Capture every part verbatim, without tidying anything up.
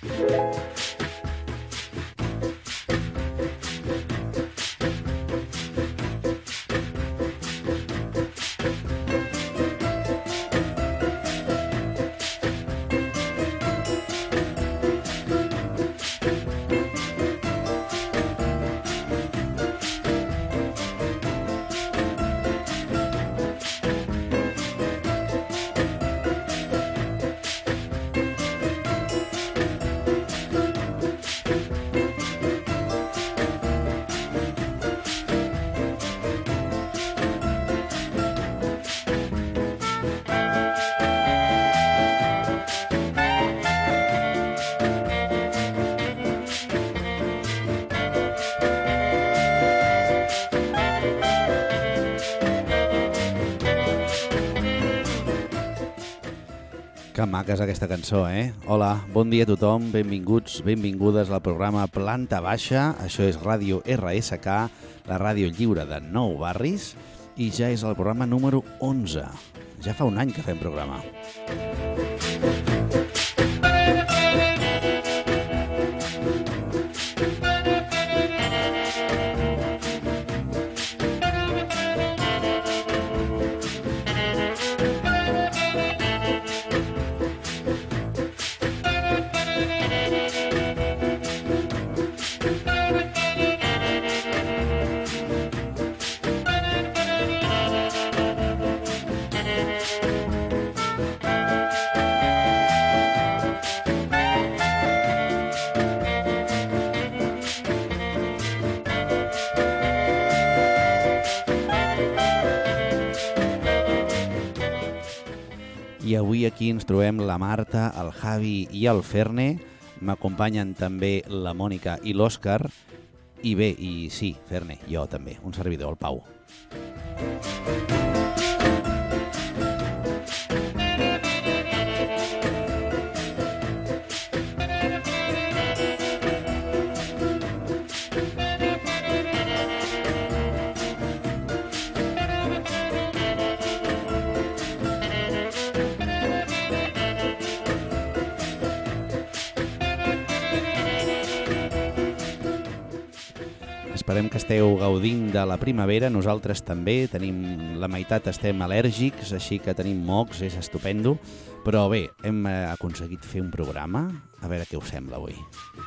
Que maca és aquesta cançó, eh? Hola, bon dia a tothom, benvinguts, benvingudes al programa Planta Baixa. Això és Ràdio R S K, la ràdio lliure de Nou Barris, i ja és el programa número onze. Ja fa un any que fem programa. I avui aquí ens trobem la Marta, el Javi i el Ferne. M'acompanyen també la Mònica i l'Òscar. I bé, i sí, Ferne, jo també, un servidor, el Pau. Esperem que esteu gaudint de la primavera, nosaltres també, tenim la meitat estem al·lèrgics, així que tenim mocs, és estupendo, però bé, hem aconseguit fer un programa, a veure què us sembla avui.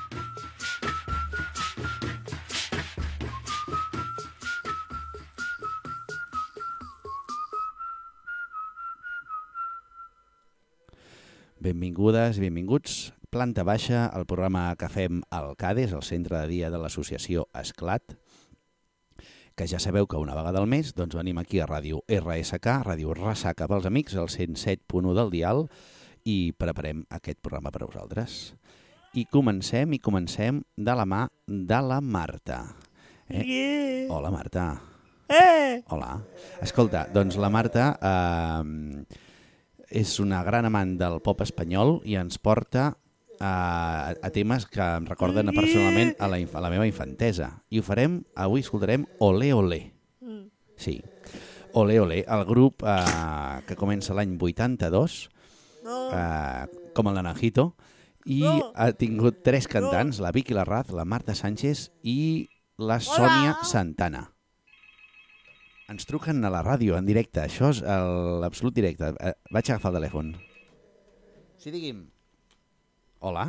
Benvingudes i benvinguts. Planta Baixa, el programa que fem al CADES, el centre de dia de l'associació Esclat, que ja sabeu que una vegada al mes doncs venim aquí a Ràdio R S K, Ràdio Ressaca pels amics, el cent set punt u del dial, i preparem aquest programa per a vosaltres. I comencem, i comencem de la mà de la Marta. Eh? Yeah. Hola, Marta. Eh. Hola. Escolta, doncs la Marta eh, és una gran amant del pop espanyol i ens porta A, a temes que em recorden personalment a la, a la meva infantesa. I ho farem, avui escoltarem Olé Olé. Mm. Sí, Olé Olé, el grup eh, que comença l'any vuitanta-dos, no. eh, com el Naranjito, i no. ha tingut tres cantants, no. la Vicky Larraz, la Marta Sánchez i la Sònia Hola. Santana. Ens truquen a la ràdio en directe, això és l'absolut directe. Eh, vaig agafar el telèfon. Sí, digui'm. Hola?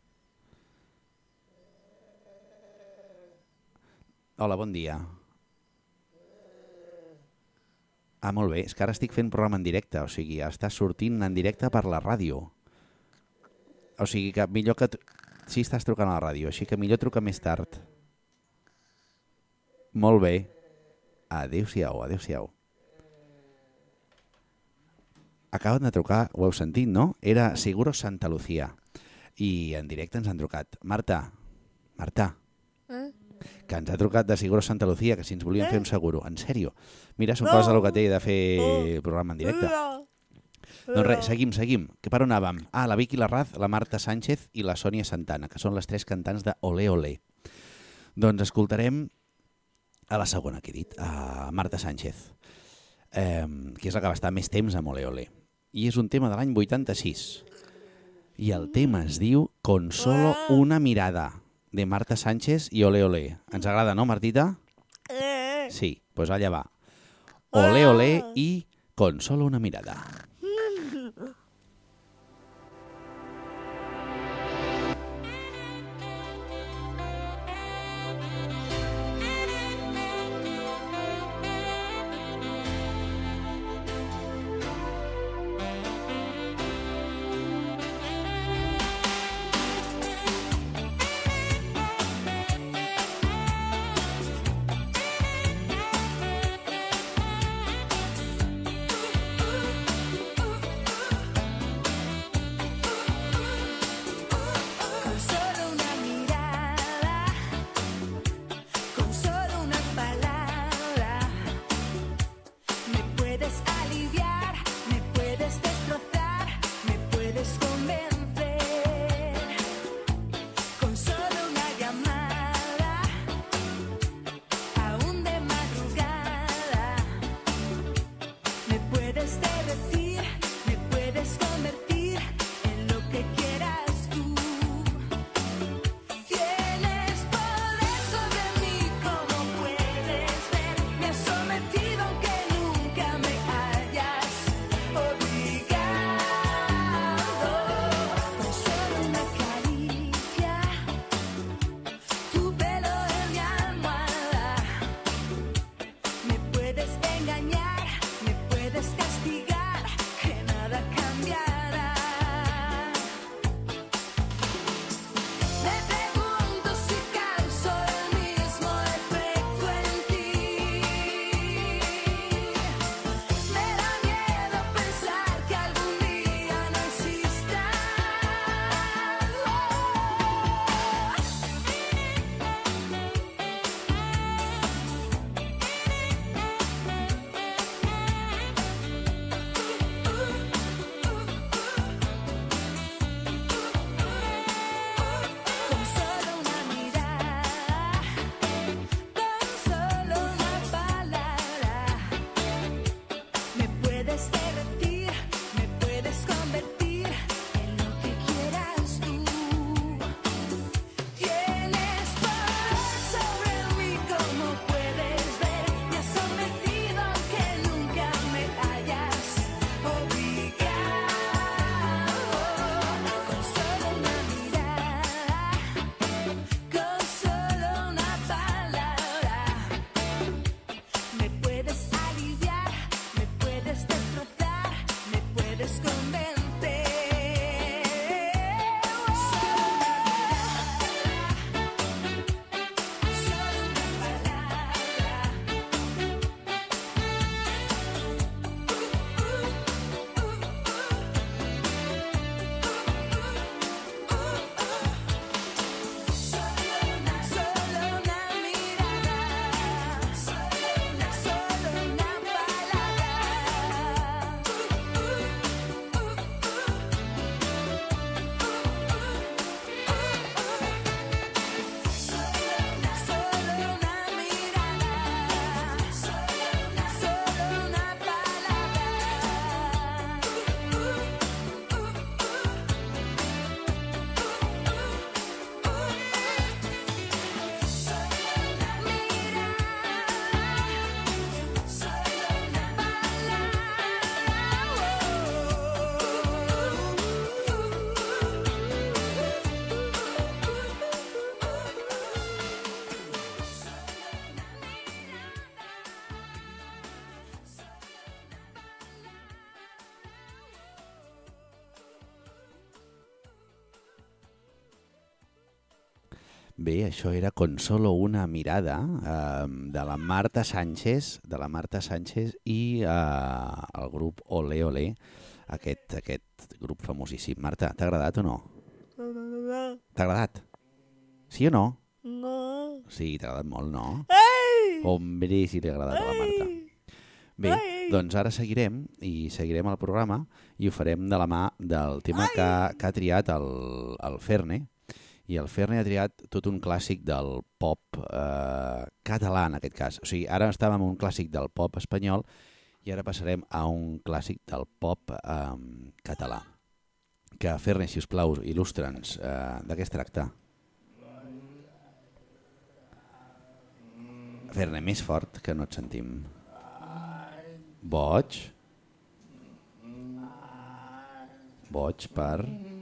Hola, bon dia. Ah, molt bé. És que ara estic fent programa en directe, o sigui, està sortint en directe per la ràdio. O sigui que millor que... Sí, estàs trucant a la ràdio, així que millor trucar més tard. Molt bé. Adéu-siau, adéu-siau. Acaben de trucar, ho heu sentit, no? Era Seguro Santa Lucía. I en directe ens han trucat. Marta, Marta, eh? que ens ha trucat de Seguro Santa Lucía, que si ens volien eh? fer un seguro. En sèrio. Mira, són no. coses del que té de fer no. programa en directe. No. Doncs res, seguim, seguim. Que per on anàvem? Ah, la Vicky Larraz, la Marta Sánchez i la Sònia Santana, que són les tres cantants de Olé Olé. Doncs escoltarem a la segona que he dit, a Marta Sánchez, eh, que és la que va estar més temps amb Olé Olé. I és un tema de l'any vuitanta-sis. I el tema es diu Con solo una mirada, de Marta Sánchez i Olé Olé. Ens agrada, no, Martita? Sí, doncs pues allà va. Olé Olé i Con solo una mirada. Bé, això era Con solo una mirada eh, de la Marta Sánchez, de la Marta Sánchez i eh, el grup Olé Olé, aquest, aquest grup famosíssim. Marta, t'ha agradat o no? T'ha agradat? Sí o no? No. Sí, t'ha agradat molt, no? Ei! Hombre, sí li ha agradat a la Marta. Bé, doncs ara seguirem i seguirem el programa i ho farem de la mà del tema que, que ha triat el, el Ferne. I el Ferne ha triat tot un clàssic del pop eh, català, en aquest cas. O sigui, ara estàvem en un clàssic del pop espanyol i ara passarem a un clàssic del pop eh, català. que Ferne, si us plau, il·lustra'ns eh, de què es tracta. Ferne, més fort, que no et sentim. Boig. Boig per...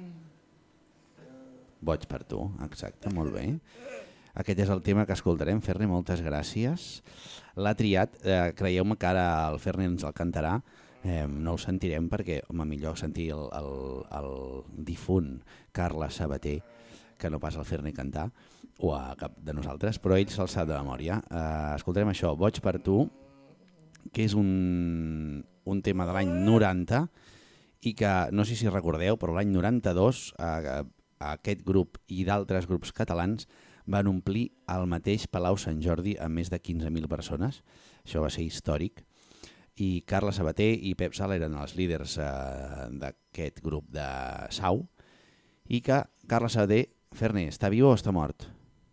Boig per tu, exacte, molt bé. Aquest és el tema que escoltarem. Ferne, moltes gràcies. L'ha triat, eh, creieu-me que ara el Ferne ens el cantarà. Eh, no el sentirem perquè, home, millor sentir el, el, el difunt Carles Sabater que no pas el Ferne cantar, o a cap de nosaltres, però ell se'l sap de memòria. Eh, escoltarem això, Boig per tu, que és un, un tema de l'any noranta i que, no sé si recordeu, però l'any noranta-dos eh, aquest grup i d'altres grups catalans van omplir el mateix Palau Sant Jordi amb més de quinze mil persones. Això va ser històric. I Carles Sabater i Pep Sala eren els líders eh, d'aquest grup de Sau, i que Carles Sabater, Ferne, està viu o està mort?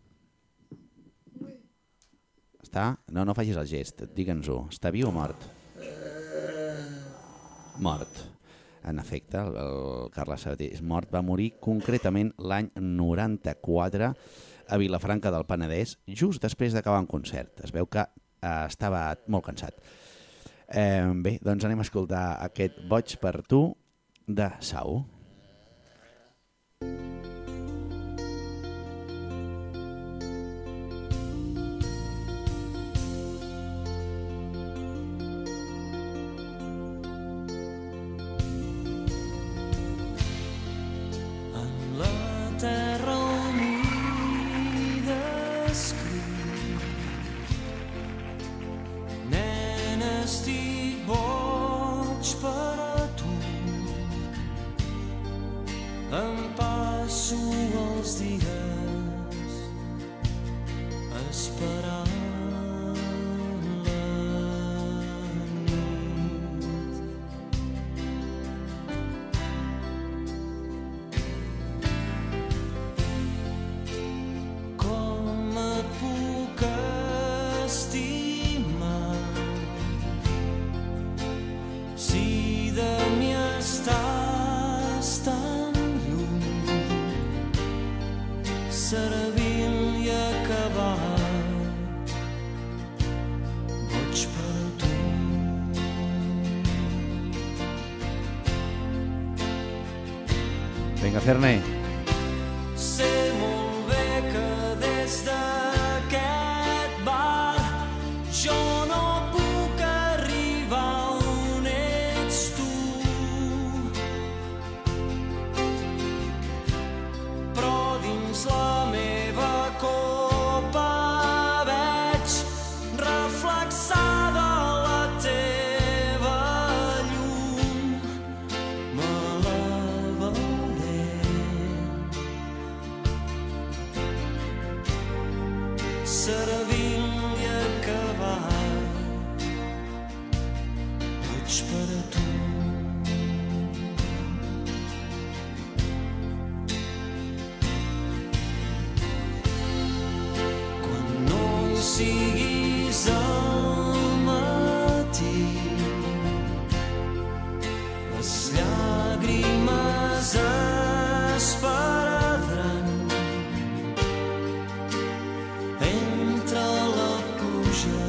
Està? No, no facis el gest, digue'ns-ho. Està viu o mort? Mort. En efecte, el, el Carles Sabater és mort. Va morir concretament l'any noranta-quatre a Vilafranca del Penedès, just després d'acabar un concert. Es veu que eh, estava molt cansat. Eh, bé, doncs anem a escoltar aquest Boig per tu de Sau. En la terra humida escriu, nena, estic boig per a tu. Em passo els dies esperant Vinga, Ferne. Sé molt bé que des d'aquest bar jo no puc arribar on ets tu, però dins la meva copa veig reflexada la teva llum. Me la veuré servint-li a acabar. Boig per a tu. Quan no hi siguis al matí, les llàgrimes es perdran entre la pluja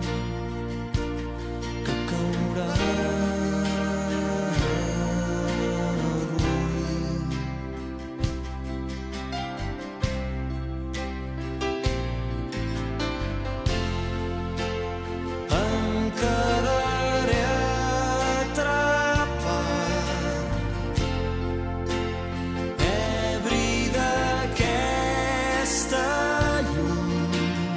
que caurà avui. Em quedaré atrapat, ebri d'aquesta llum,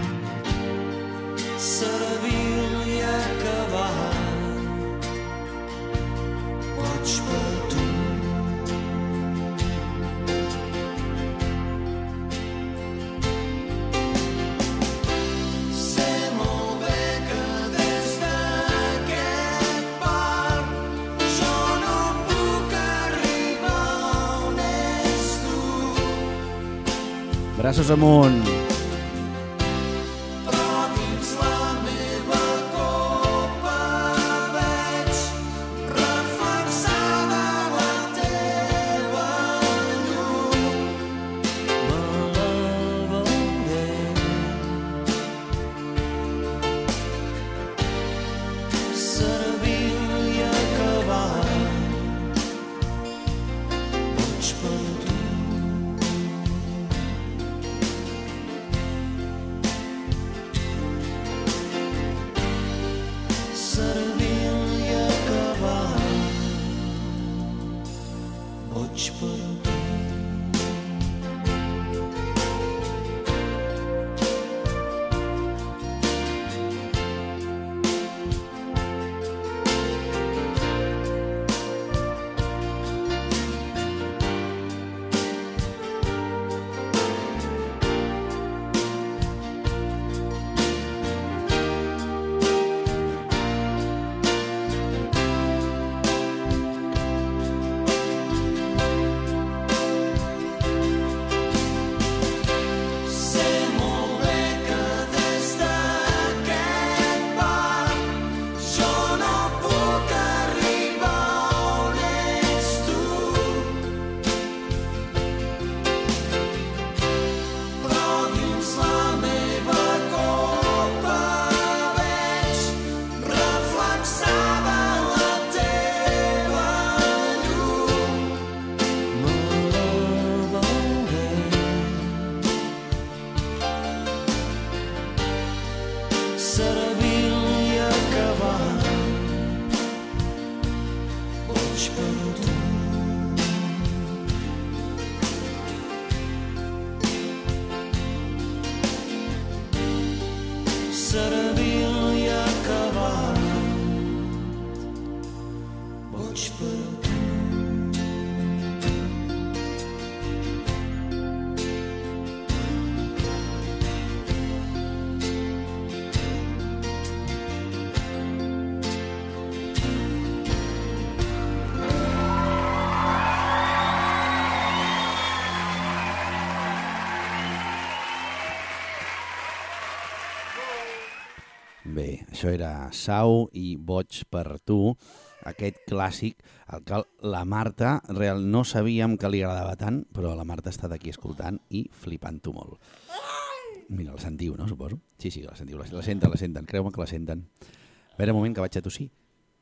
servir-li a acabar. Boig per tu. Sé molt bé que des d'aquest bar jo no puc arribar on ets tu, Braços amunt. però dins la meva copa veig reflexada la teva Bé, això era Sau i Boig per tu, aquest clàssic, el que la Marta real no sabíem que li agradava tant, però la Marta està d'aquí escoltant i flipant-ho molt. Mira, la sentiu, no, suposo? Sí, sí, la sentiu, la, la senten, la senten, creu-me que la senten. A veure, un moment que vaig a tossir.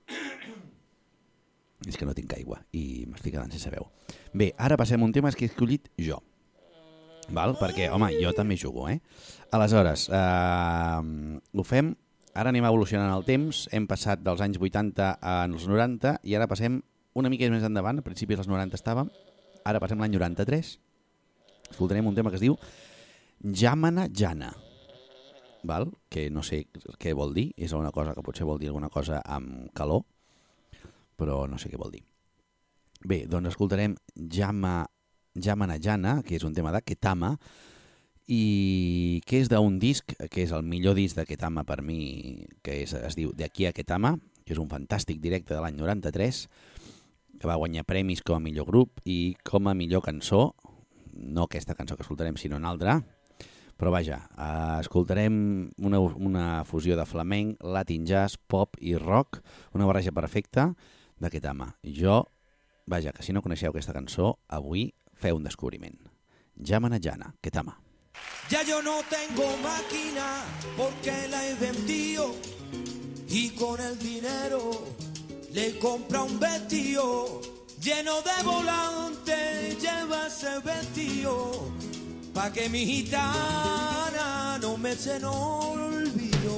És que no tinc aigua i m'estic quedant sense veu. Bé, ara passem a un tema que he escollit jo. Val? Perquè, home, jo també jugo, eh? Aleshores, eh, ho fem, ara anem evolucionant el temps, hem passat dels anys vuitanta als noranta i ara passem una mica més endavant, a principis dels noranta estàvem, ara passem l'any noranta-tres, escoltarem un tema que es diu Jamana Jana, val? Que no sé què vol dir, és una cosa que potser vol dir alguna cosa amb calor, però no sé què vol dir. Bé, doncs escoltarem Jama, Jamana Jana, que és un tema de Ketama, i que és d'un disc, que és el millor disc de Ketama per mi, que és, es diu De aquí a Ketama, que és un fantàstic directe de l'any noranta-tres, que va guanyar premis com a millor grup i com a millor cançó, no aquesta cançó que escoltarem, sinó una altra, però vaja, eh, escoltarem una, una fusió de flamenc, latin jazz, pop i rock, una barreja perfecta de Ketama. Jo, vaja, que si no coneixeu aquesta cançó, avui feu un descobriment. Jamana Jana, Ketama. Ya yo no tengo máquina porque la he vendido y con el dinero le compra un vestido lleno de volantes, lleva ese vestido pa' que mi gitana no me eche en olvido.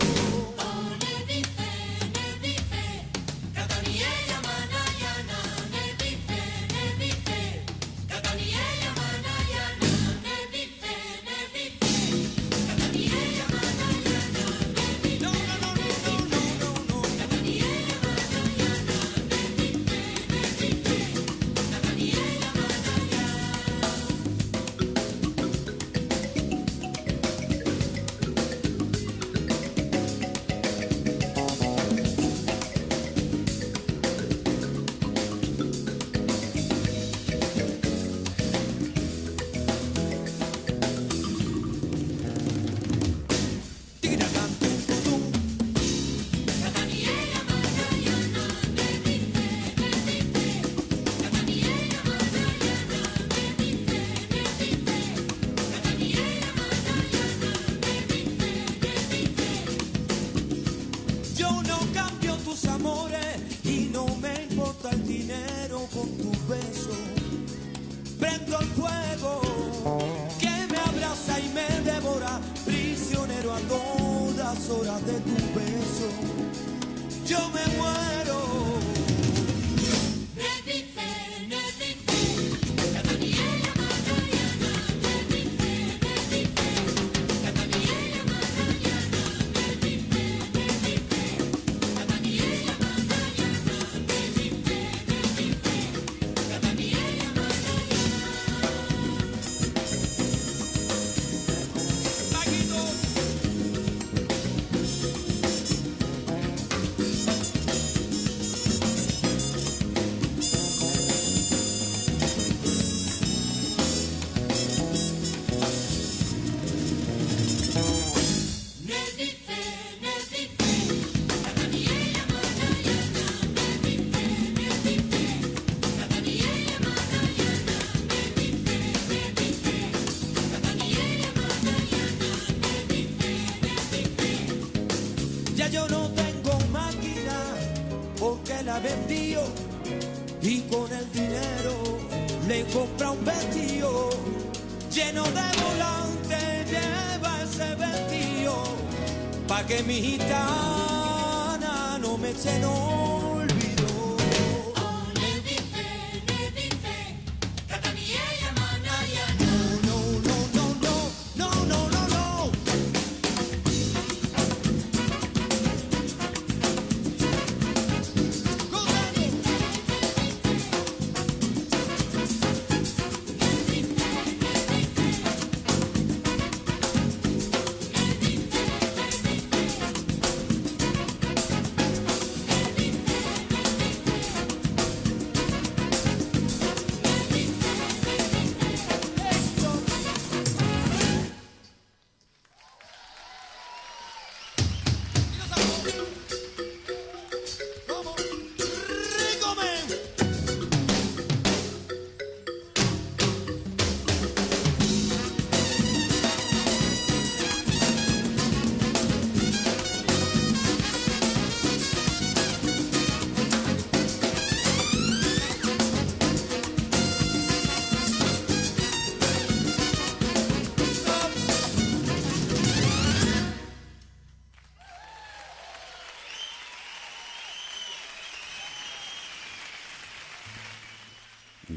Horas de tu beso, yo me muero. Vendido y con el dinero le compra un vestido lleno de volantes, lleva ese vestido pa' que mi gitana no me eche en olvido.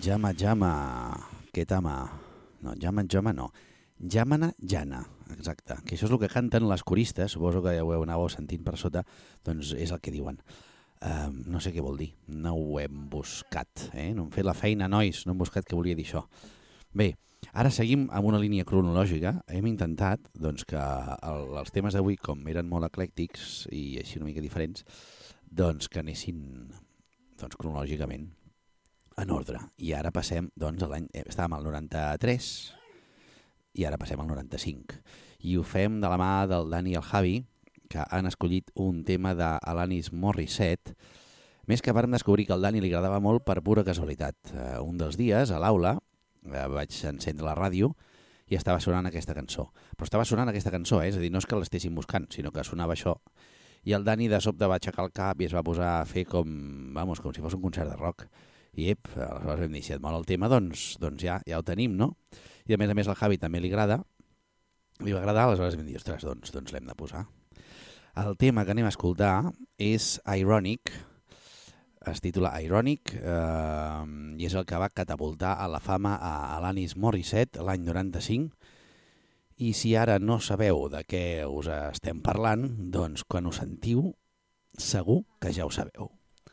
Jama Jama, Ketama, no, Jama Jama no, Jamana Jana, exacte, que això és el que canten les coristes, suposo que ja ho anàveu sentint per sota, doncs és el que diuen. Uh, no sé què vol dir, no ho hem buscat, eh? No hem fet la feina, nois, no hem buscat què volia dir això. Bé, ara seguim amb una línia cronològica, hem intentat doncs, que el, els temes d'avui, com eren molt eclèctics i així una mica diferents, doncs que anessin doncs, cronològicament en ordre. I ara passem, doncs, a l'any... Estàvem al noranta-tres i ara passem al noranta-cinc. I ho fem de la mà del Dani i el Javi, que han escollit un tema d'Alanis Morissette, més que vàrem descobrir que al Dani li agradava molt per pura casualitat. Uh, un dels dies, a l'aula, uh, vaig encendre la ràdio i estava sonant aquesta cançó. Però estava sonant aquesta cançó, eh? És a dir, no és que l'estéssim buscant, sinó que sonava això. I el Dani de sobte va aixecar el cap i es va posar a fer com, vamos, com si fos un concert de rock. I ep, aleshores vam dir, si et mola el tema, doncs, doncs ja, ja ho tenim, no? I a més a més al Javi també li agrada, li va agradar, aleshores vam dir, ostres, doncs, doncs l'hem de posar. El tema que anem a escoltar és Ironic, es titula Ironic, eh, i és el que va catapultar a la fama a Alanis Morissette l'any noranta-cinc, i si ara no sabeu de què us estem parlant, doncs quan ho sentiu, segur que ja ho sabeu.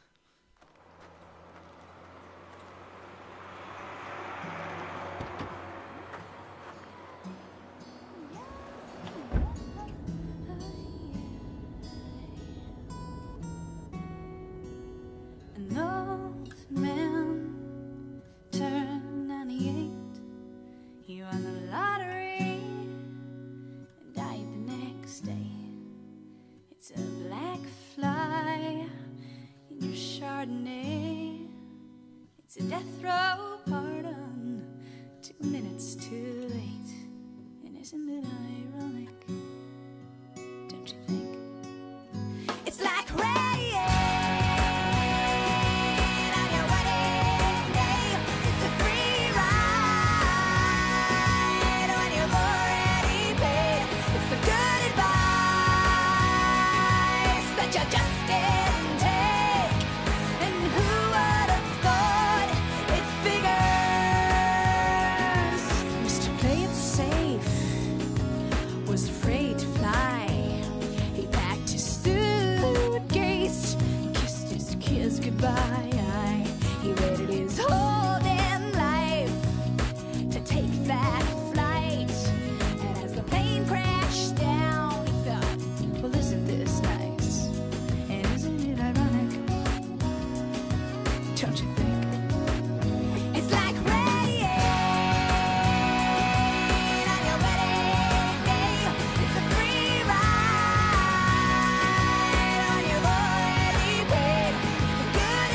It's a death row pardon, two minutes too late. And isn't it ironic? Don't you think? It's like rain on your wedding day. It's a free ride when you've already paid. It's the good advice that you just didn't take. And who would have thought it figures? Mister Play It Safe was afraid to fly. He packed his suitcase, kissed his kids goodbye. He waited his whole damn life to take that flight. And as the plane crashed down, he thought, well, isn't this nice? And isn't it ironic? Don't you think? It's like rain on your wedding day. It's a free ride when you've already paid. It's the good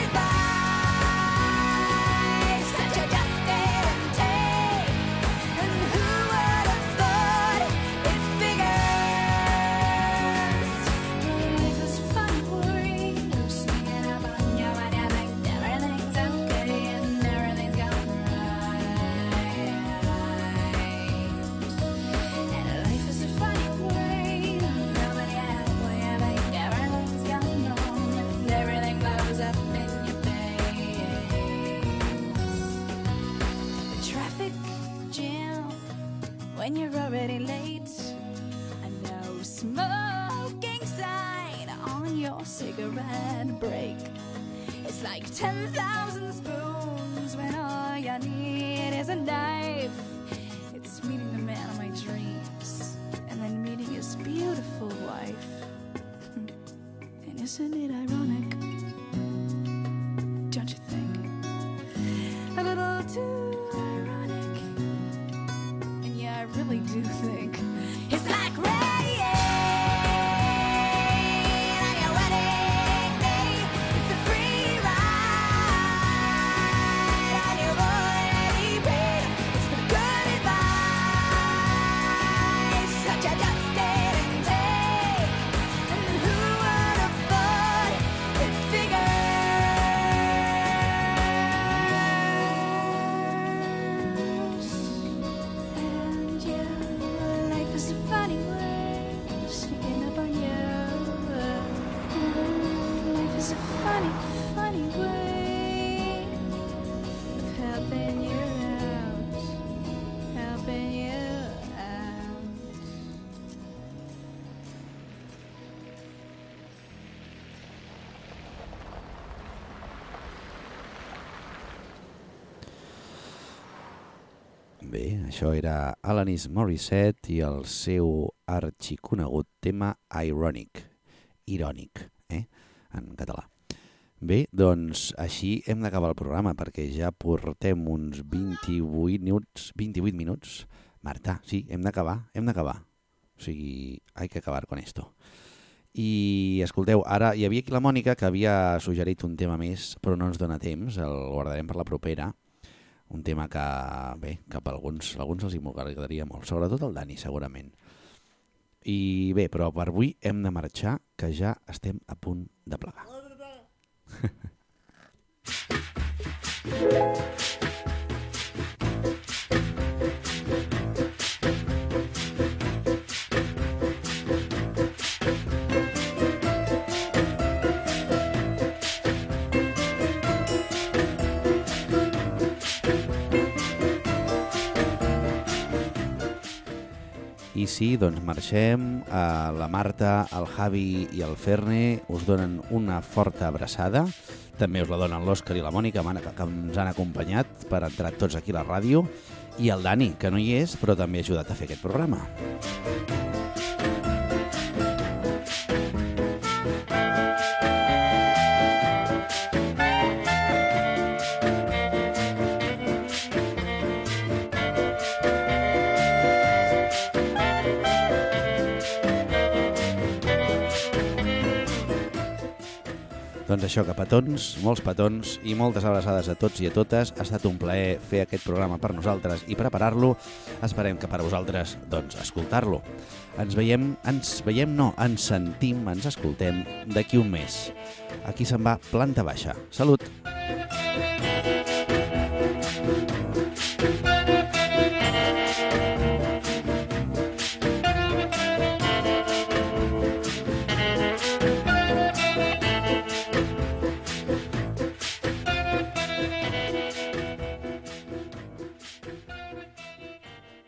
advice that you just didn't take. And who would have thought it figures? Life is fun, worry, no sneaking up on you when you think everything's okay and everything's gone right. And life is a funny way, rubbing you halfway, you think everything's gone wrong and everything blows up in your face. The traffic jam when you're already late. A no smoking sign on your cigarette break. It's like ten thousand spoons when all you need is a knife. It's meeting the man of my dreams and then meeting his beautiful wife. And isn't it ironic? Don't you think? A little too ironic. And yeah, I really do think it's like rain on your wedding day. It's a free ride and you've already paid. It's the good Bé, això era Alanis Morissette i el seu arxiconegut tema Ironic, irònic, eh? En català. Bé, doncs així hem d'acabar el programa perquè ja portem uns vint-i-vuit minuts, vint-i-vuit minuts. Marta, sí, hem d'acabar, hem d'acabar. O sigui, hay que acabar con esto. I escolteu, ara hi havia aquí la Mònica que havia suggerit un tema més, però no ens dona temps, el guardarem per la propera. Un tema que, bé, que per alguns, alguns els hi m'agradaria molt, sobretot el Dani, segurament. I bé, però per avui hem de marxar, que ja estem a punt de plegar. I sí, doncs marxem. A la Marta, el Javi i el Ferne us donen una forta abraçada. També us la donen l'Òscar i la Mònica, que ens han acompanyat per entrar tots aquí a la ràdio. I el Dani, que no hi és, però també ha ajudat a fer aquest programa. Doncs això, que petons, molts petons i moltes abraçades a tots i a totes. Ha estat un plaer fer aquest programa per nosaltres i preparar-lo. Esperem que per vosaltres, doncs, escoltar-lo. Ens veiem, ens veiem no, ens sentim, ens escoltem d'aquí un mes. Aquí se'n va Planta Baixa. Salut!